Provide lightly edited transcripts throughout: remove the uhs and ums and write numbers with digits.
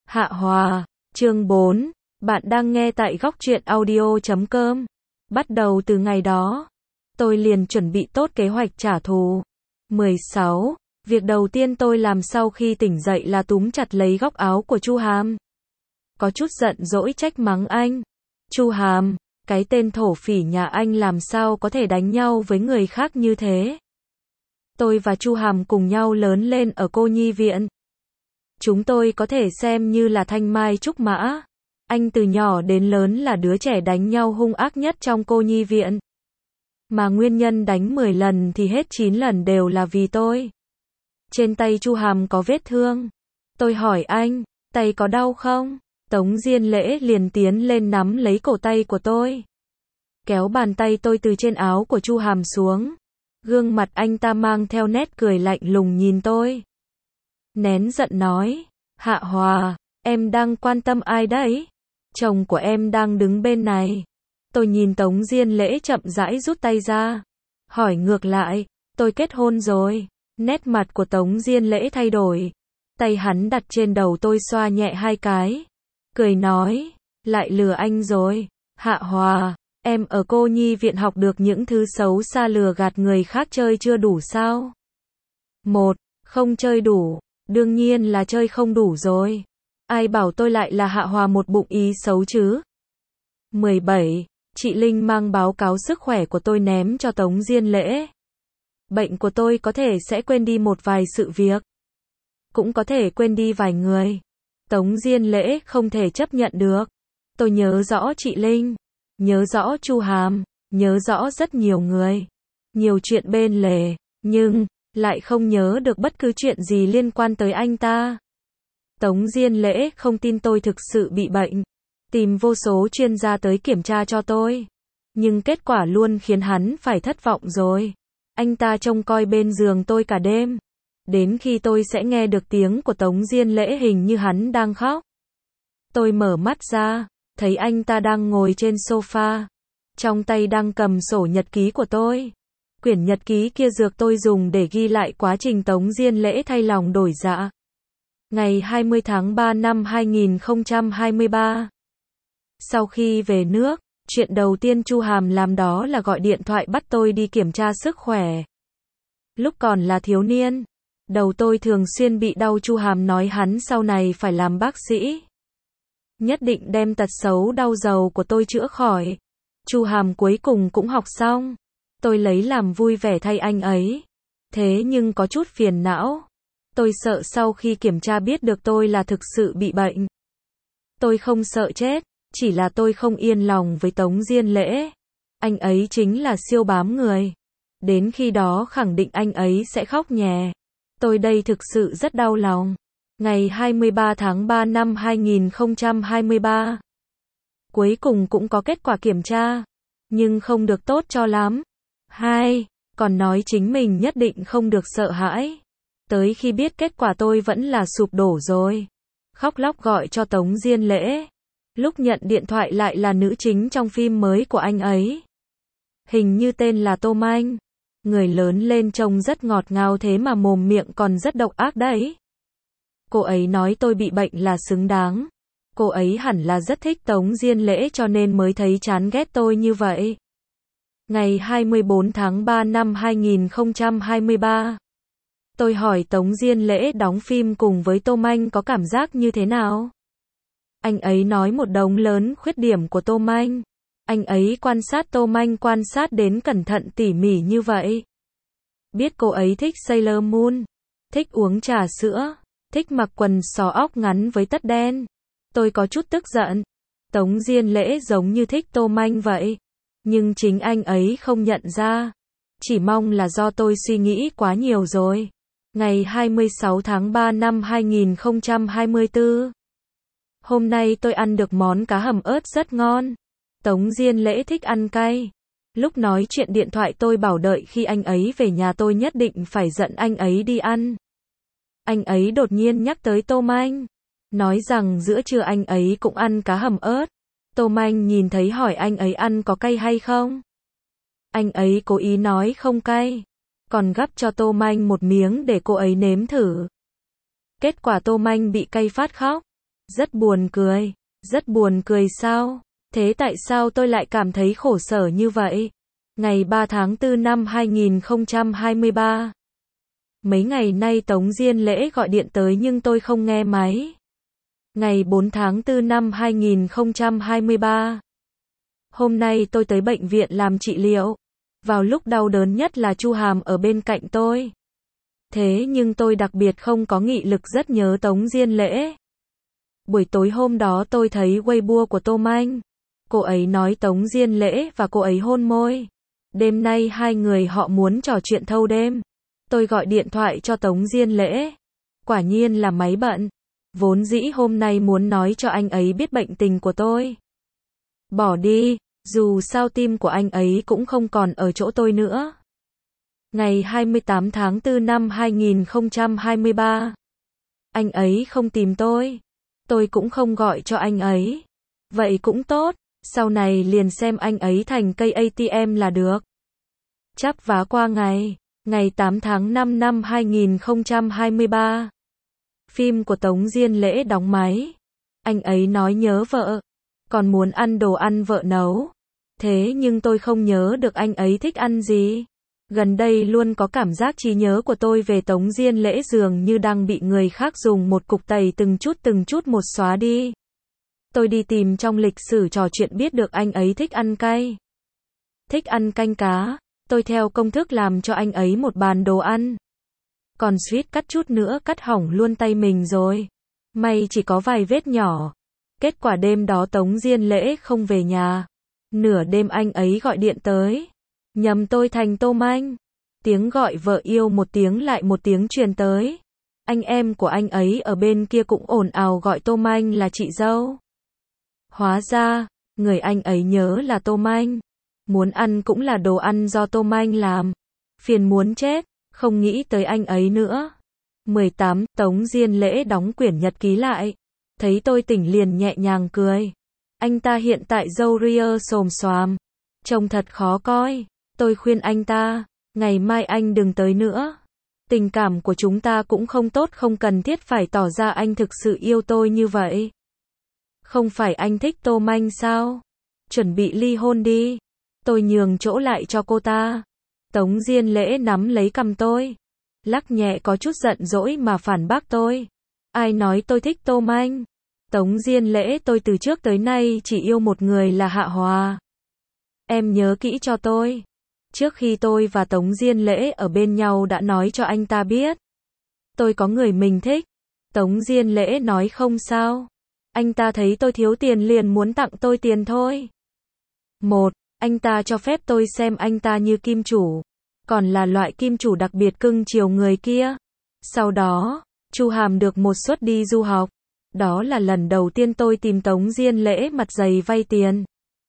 Hạ Hòa, chương 4, bạn đang nghe tại góc truyện audio.com. Bắt đầu từ ngày đó, tôi liền chuẩn bị tốt kế hoạch trả thù. 16. Việc đầu tiên tôi làm sau khi tỉnh dậy là túm chặt lấy góc áo của Chu Hàm. Có chút giận dỗi trách mắng anh. Chu Hàm, cái tên thổ phỉ nhà anh làm sao có thể đánh nhau với người khác như thế? Tôi và Chu Hàm cùng nhau lớn lên ở cô nhi viện. Chúng tôi có thể xem như là thanh mai trúc mã. Anh từ nhỏ đến lớn là đứa trẻ đánh nhau hung ác nhất trong cô nhi viện. Mà nguyên nhân đánh 10 lần thì hết 9 lần đều là vì tôi. Trên tay Chu Hàm có vết thương. Tôi hỏi anh, tay có đau không? Tống Diên Lễ liền tiến lên nắm lấy cổ tay của tôi. Kéo bàn tay tôi từ trên áo của Chu Hàm xuống. Gương mặt anh ta mang theo nét cười lạnh lùng nhìn tôi. Nén giận nói, Hạ Hòa, em đang quan tâm ai đấy? Chồng của em đang đứng bên này. Tôi nhìn Tống Diên Lễ chậm rãi rút tay ra. Hỏi ngược lại, tôi kết hôn rồi. Nét mặt của Tống Diên Lễ thay đổi. Tay hắn đặt trên đầu tôi xoa nhẹ 2 cái. Cười nói, lại lừa anh rồi. Hạ Hòa, em ở cô nhi viện học được những thứ xấu xa lừa gạt người khác chơi chưa đủ sao? 1. Không chơi đủ. Đương nhiên là chơi không đủ rồi. Ai bảo tôi lại là Hạ Hòa một bụng ý xấu chứ? 17. Chị Linh mang báo cáo sức khỏe của tôi ném cho Tống Diên Lễ. Bệnh của tôi có thể sẽ quên đi một vài sự việc. Cũng có thể quên đi vài người. Tống Diên Lễ không thể chấp nhận được. Tôi nhớ rõ chị Linh. Nhớ rõ Chu Hàm. Nhớ rõ rất nhiều người. Nhiều chuyện bên lề. Nhưng lại không nhớ được bất cứ chuyện gì liên quan tới anh ta. Tống Diên Lễ không tin tôi thực sự bị bệnh. Tìm vô số chuyên gia tới kiểm tra cho tôi. Nhưng kết quả luôn khiến hắn phải thất vọng rồi. Anh ta trông coi bên giường tôi cả đêm. Đến khi tôi sẽ nghe được tiếng của Tống Diên Lễ hình như hắn đang khóc. Tôi mở mắt ra, thấy anh ta đang ngồi trên sofa. Trong tay đang cầm sổ nhật ký của tôi. Quyển nhật ký kia dược tôi dùng để ghi lại quá trình Tống Diên Lễ thay lòng đổi dạ. Ngày 20 tháng 3 năm 2023. Sau khi về nước, chuyện đầu tiên Chu Hàm làm đó là gọi điện thoại bắt tôi đi kiểm tra sức khỏe. Lúc còn là thiếu niên, đầu tôi thường xuyên bị đau. Chu Hàm nói hắn sau này phải làm bác sĩ. Nhất định đem tật xấu đau đầu của tôi chữa khỏi. Chu Hàm cuối cùng cũng học xong. Tôi lấy làm vui vẻ thay anh ấy. Thế nhưng có chút phiền não. Tôi sợ sau khi kiểm tra biết được tôi là thực sự bị bệnh. Tôi không sợ chết, chỉ là tôi không yên lòng với Tống Diên Lễ. Anh ấy chính là siêu bám người. Đến khi đó khẳng định anh ấy sẽ khóc nhè. Tôi đây thực sự rất đau lòng. Ngày 23 tháng 3 năm 2023. Cuối cùng cũng có kết quả kiểm tra. Nhưng không được tốt cho lắm. 2. Còn nói chính mình nhất định không được sợ hãi. Tới khi biết kết quả tôi vẫn là sụp đổ rồi. Khóc lóc gọi cho Tống Diên Lễ. Lúc nhận điện thoại lại là nữ chính trong phim mới của anh ấy. Hình như tên là Tô Manh. Người lớn lên trông rất ngọt ngào thế mà mồm miệng còn rất độc ác đấy. Cô ấy nói tôi bị bệnh là xứng đáng. Cô ấy hẳn là rất thích Tống Diên Lễ cho nên mới thấy chán ghét tôi như vậy. Ngày 24 tháng 3 năm 2023. Tôi hỏi Tống Diên Lễ đóng phim cùng với Tô Manh có cảm giác như thế nào? Anh ấy nói một đống lớn khuyết điểm của Tô Manh. Anh ấy quan sát Tô Manh quan sát đến cẩn thận tỉ mỉ như vậy. Biết cô ấy thích Sailor Moon, thích uống trà sữa, thích mặc quần sò óc ngắn với tất đen. Tôi có chút tức giận. Tống Diên Lễ giống như thích Tô Manh vậy. Nhưng chính anh ấy không nhận ra. Chỉ mong là do tôi suy nghĩ quá nhiều rồi. Ngày 26 tháng 3 năm 2024. Hôm nay tôi ăn được món cá hầm ớt rất ngon. Tống Diên Lễ thích ăn cay. Lúc nói chuyện điện thoại tôi bảo đợi khi anh ấy về nhà tôi nhất định phải dẫn anh ấy đi ăn. Anh ấy đột nhiên nhắc tới Tô Manh. Nói rằng giữa trưa anh ấy cũng ăn cá hầm ớt. Tô Manh nhìn thấy hỏi anh ấy ăn có cay hay không. Anh ấy cố ý nói không cay. Còn gắp cho Tô Manh một miếng để cô ấy nếm thử. Kết quả Tô Manh bị cay phát khóc. Rất buồn cười. Rất buồn cười sao? Thế tại sao tôi lại cảm thấy khổ sở như vậy? Ngày 3 tháng 4 năm 2023. Mấy ngày nay Tống Diên Lễ gọi điện tới nhưng tôi không nghe máy. Ngày 4 tháng 4 năm 2023. Hôm nay tôi tới bệnh viện làm trị liệu. Vào lúc đau đớn nhất là Chu Hàm ở bên cạnh tôi. Thế nhưng tôi đặc biệt không có nghị lực rất nhớ Tống Diên Lễ. Buổi tối hôm đó tôi thấy Weibo của Tô Manh. Cô ấy nói Tống Diên Lễ và cô ấy hôn môi. Đêm nay hai người họ muốn trò chuyện thâu đêm. Tôi gọi điện thoại cho Tống Diên Lễ. Quả nhiên là máy bận. Vốn dĩ hôm nay muốn nói cho anh ấy biết bệnh tình của tôi. Bỏ đi, dù sao tim của anh ấy cũng không còn ở chỗ tôi nữa. Ngày 28 tháng 4 năm 2023. Anh ấy không tìm tôi. Tôi cũng không gọi cho anh ấy. Vậy cũng tốt, sau này liền xem anh ấy thành cây ATM là được. Chắp vá qua ngày. Ngày 8 tháng 5 năm 2023. Phim của Tống Diên Lễ đóng máy. Anh ấy nói nhớ vợ. Còn muốn ăn đồ ăn vợ nấu. Thế nhưng tôi không nhớ được anh ấy thích ăn gì. Gần đây luôn có cảm giác trí nhớ của tôi về Tống Diên Lễ dường như đang bị người khác dùng một cục tẩy từng chút một xóa đi. Tôi đi tìm trong lịch sử trò chuyện biết được anh ấy thích ăn cay. Thích ăn canh cá. Tôi theo công thức làm cho anh ấy một bàn đồ ăn. Còn suýt cắt chút nữa cắt hỏng luôn tay mình rồi. May chỉ có vài vết nhỏ. Kết quả đêm đó Tống Diên Lễ không về nhà. Nửa đêm anh ấy gọi điện tới. Nhầm tôi thành Tô Manh. Tiếng gọi vợ yêu một tiếng lại một tiếng truyền tới. Anh em của anh ấy ở bên kia cũng ồn ào gọi Tô Manh là chị dâu. Hóa ra, người anh ấy nhớ là Tô Manh. Muốn ăn cũng là đồ ăn do Tô Manh làm. Phiền muốn chết, không nghĩ tới anh ấy nữa. 18. Tống Diên Lễ đóng quyển nhật ký lại. Thấy tôi tỉnh liền nhẹ nhàng cười. Anh ta hiện tại râu ria xồm xoàm. Trông thật khó coi. Tôi khuyên anh ta, ngày mai anh đừng tới nữa. Tình cảm của chúng ta cũng không tốt, không cần thiết phải tỏ ra anh thực sự yêu tôi như vậy. Không phải anh thích Tô Manh sao? Chuẩn bị ly hôn đi. Tôi nhường chỗ lại cho cô ta. Tống Diên Lễ nắm lấy cằm tôi. Lắc nhẹ có chút giận dỗi mà phản bác tôi. Ai nói tôi thích Tô Manh? Tống Diên Lễ, tôi từ trước tới nay chỉ yêu một người là Hạ Hòa. Em nhớ kỹ cho tôi. Trước khi tôi và Tống Diên Lễ ở bên nhau đã nói cho anh ta biết. Tôi có người mình thích. Tống Diên Lễ nói không sao. Anh ta thấy tôi thiếu tiền liền muốn tặng tôi tiền thôi. Anh ta cho phép tôi xem anh ta như kim chủ. Còn là loại kim chủ đặc biệt cưng chiều người kia. Sau đó, Chu Hàm được một suất đi du học. Đó là lần đầu tiên tôi tìm Tống Diên Lễ mặt dày vay tiền.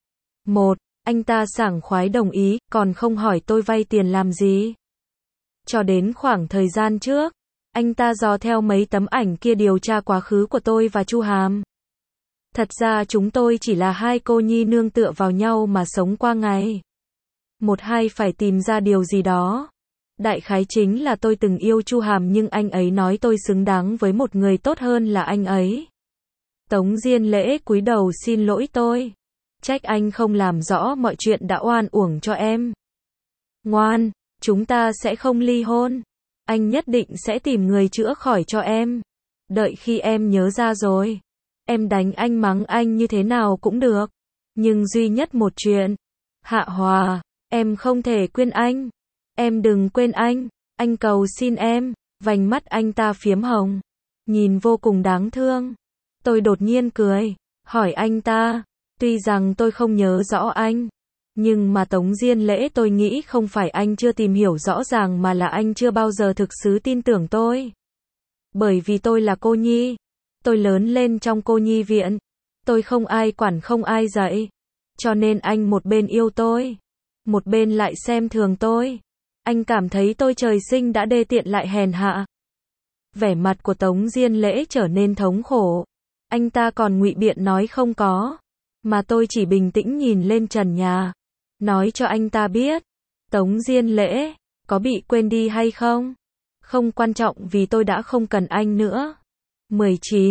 Anh ta sảng khoái đồng ý, còn không hỏi tôi vay tiền làm gì. Cho đến khoảng thời gian trước, anh ta dò theo mấy tấm ảnh kia điều tra quá khứ của tôi và Chu Hàm. Thật ra chúng tôi chỉ là hai cô nhi nương tựa vào nhau mà sống qua ngày. Hai phải tìm ra điều gì đó. Đại khái chính là tôi từng yêu Chu Hàm nhưng anh ấy nói tôi xứng đáng với một người tốt hơn là anh ấy. Tống Diên Lễ cúi đầu xin lỗi tôi. Trách anh không làm rõ mọi chuyện đã oan uổng cho em. Ngoan, chúng ta sẽ không ly hôn. Anh nhất định sẽ tìm người chữa khỏi cho em. Đợi khi em nhớ ra rồi, em đánh anh mắng anh như thế nào cũng được. Nhưng duy nhất một chuyện. Hạ Hòa, em không thể quên anh. Em đừng quên anh cầu xin em. Vành mắt anh ta phiếm hồng. Nhìn vô cùng đáng thương. Tôi đột nhiên cười. Hỏi anh ta. Tuy rằng tôi không nhớ rõ anh. Nhưng mà Tống Diên Lễ, tôi nghĩ không phải anh chưa tìm hiểu rõ ràng mà là anh chưa bao giờ thực sự tin tưởng tôi. Bởi vì tôi là cô nhi. Tôi lớn lên trong cô nhi viện. Tôi không ai quản không ai dạy. Cho nên anh một bên yêu tôi. Một bên lại xem thường tôi. Anh cảm thấy tôi trời sinh đã đê tiện lại hèn hạ. Vẻ mặt của Tống Diên Lễ trở nên thống khổ. Anh ta còn ngụy biện nói không có. Mà tôi chỉ bình tĩnh nhìn lên trần nhà. Nói cho anh ta biết. Tống Diên Lễ, có bị quên đi hay không? Không quan trọng vì tôi đã không cần anh nữa. 19.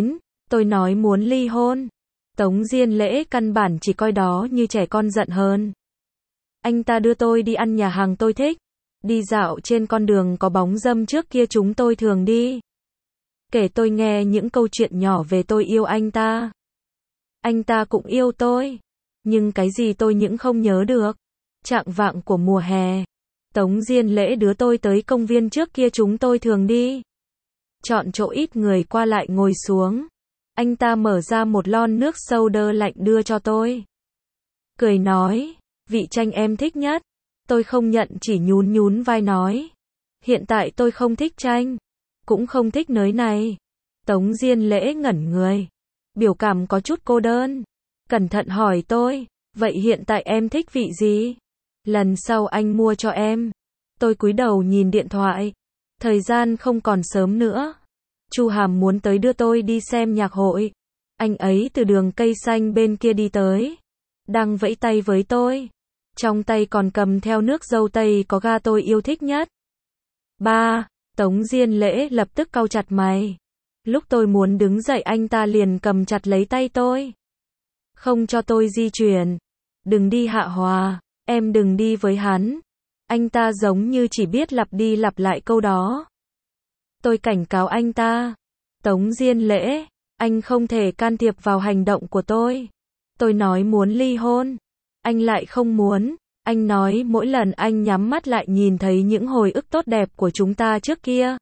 Tôi nói muốn ly hôn. Tống Diên Lễ căn bản chỉ coi đó như trẻ con giận hơn. Anh ta đưa tôi đi ăn nhà hàng tôi thích. Đi dạo trên con đường có bóng râm trước kia chúng tôi thường đi. Kể tôi nghe những câu chuyện nhỏ về tôi yêu anh ta. Anh ta cũng yêu tôi. Nhưng cái gì tôi những không nhớ được. Trạng vạng của mùa hè. Tống Diên Lễ đưa tôi tới công viên trước kia chúng tôi thường đi. Chọn chỗ ít người qua lại ngồi xuống. Anh ta mở ra một lon nước soda lạnh đưa cho tôi. Cười nói, vị chanh em thích nhất. Tôi không nhận chỉ nhún nhún vai nói. Hiện tại tôi không thích chanh. Cũng không thích nới này. Tống Diên Lễ ngẩn người. Biểu cảm có chút cô đơn. Cẩn thận hỏi tôi. Vậy hiện tại em thích vị gì? Lần sau anh mua cho em. Tôi cúi đầu nhìn điện thoại. Thời gian không còn sớm nữa. Chu Hàm muốn tới đưa tôi đi xem nhạc hội. Anh ấy từ đường cây xanh bên kia đi tới. Đang vẫy tay với tôi. Trong tay còn cầm theo nước dâu tây có ga tôi yêu thích nhất. Ba, Tống Diên Lễ lập tức cau chặt mày. Lúc tôi muốn đứng dậy anh ta liền cầm chặt lấy tay tôi. Không cho tôi di chuyển. Đừng đi Hạ Hòa, em đừng đi với hắn. Anh ta giống như chỉ biết lặp đi lặp lại câu đó. Tôi cảnh cáo anh ta. Tống Diên Lễ, anh không thể can thiệp vào hành động của tôi. Tôi nói muốn ly hôn. Anh lại không muốn. Anh nói mỗi lần anh nhắm mắt lại nhìn thấy những hồi ức tốt đẹp của chúng ta trước kia.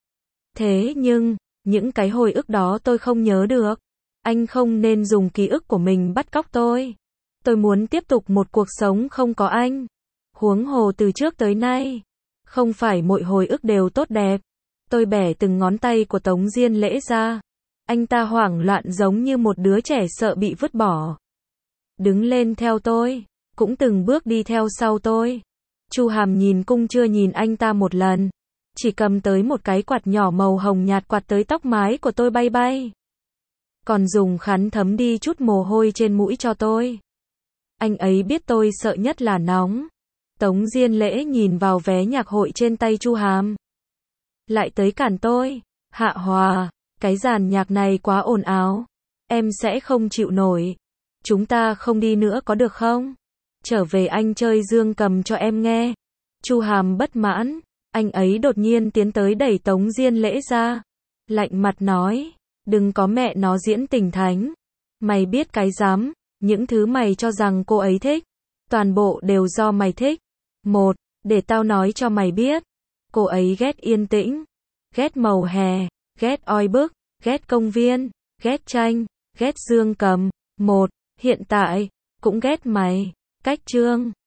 Thế nhưng, những cái hồi ức đó tôi không nhớ được. Anh không nên dùng ký ức của mình bắt cóc tôi. Tôi muốn tiếp tục một cuộc sống không có anh. Huống hồ từ trước tới nay. Không phải mọi hồi ức đều tốt đẹp. Tôi bẻ từng ngón tay của Tống Diên Lễ ra. Anh ta hoảng loạn giống như một đứa trẻ sợ bị vứt bỏ. Đứng lên theo tôi. Cũng từng bước đi theo sau tôi. Chu Hàm nhìn cung chưa nhìn anh ta một lần. Chỉ cầm tới một cái quạt nhỏ màu hồng nhạt quạt tới tóc mái của tôi bay bay. Còn dùng khăn thấm đi chút mồ hôi trên mũi cho tôi. Anh ấy biết tôi sợ nhất là nóng. Tống Diên Lễ nhìn vào vé nhạc hội trên tay Chu Hàm. Lại tới cản tôi. Hạ Hòa, cái dàn nhạc này quá ồn ào. Em sẽ không chịu nổi. Chúng ta không đi nữa có được không? Trở về anh chơi dương cầm cho em nghe. Chu Hàm bất mãn. Anh ấy đột nhiên tiến tới đẩy Tống Diên Lễ ra. Lạnh mặt nói. Đừng có mẹ nó diễn tình thánh. Mày biết cái rắm. Những thứ mày cho rằng cô ấy thích. Toàn bộ đều do mày thích. Một, để tao nói cho mày biết. Cô ấy ghét yên tĩnh. Ghét màu hè. Ghét oi bức. Ghét công viên. Ghét tranh. Ghét dương cầm. Một, hiện tại. Cũng ghét mày. Cách chương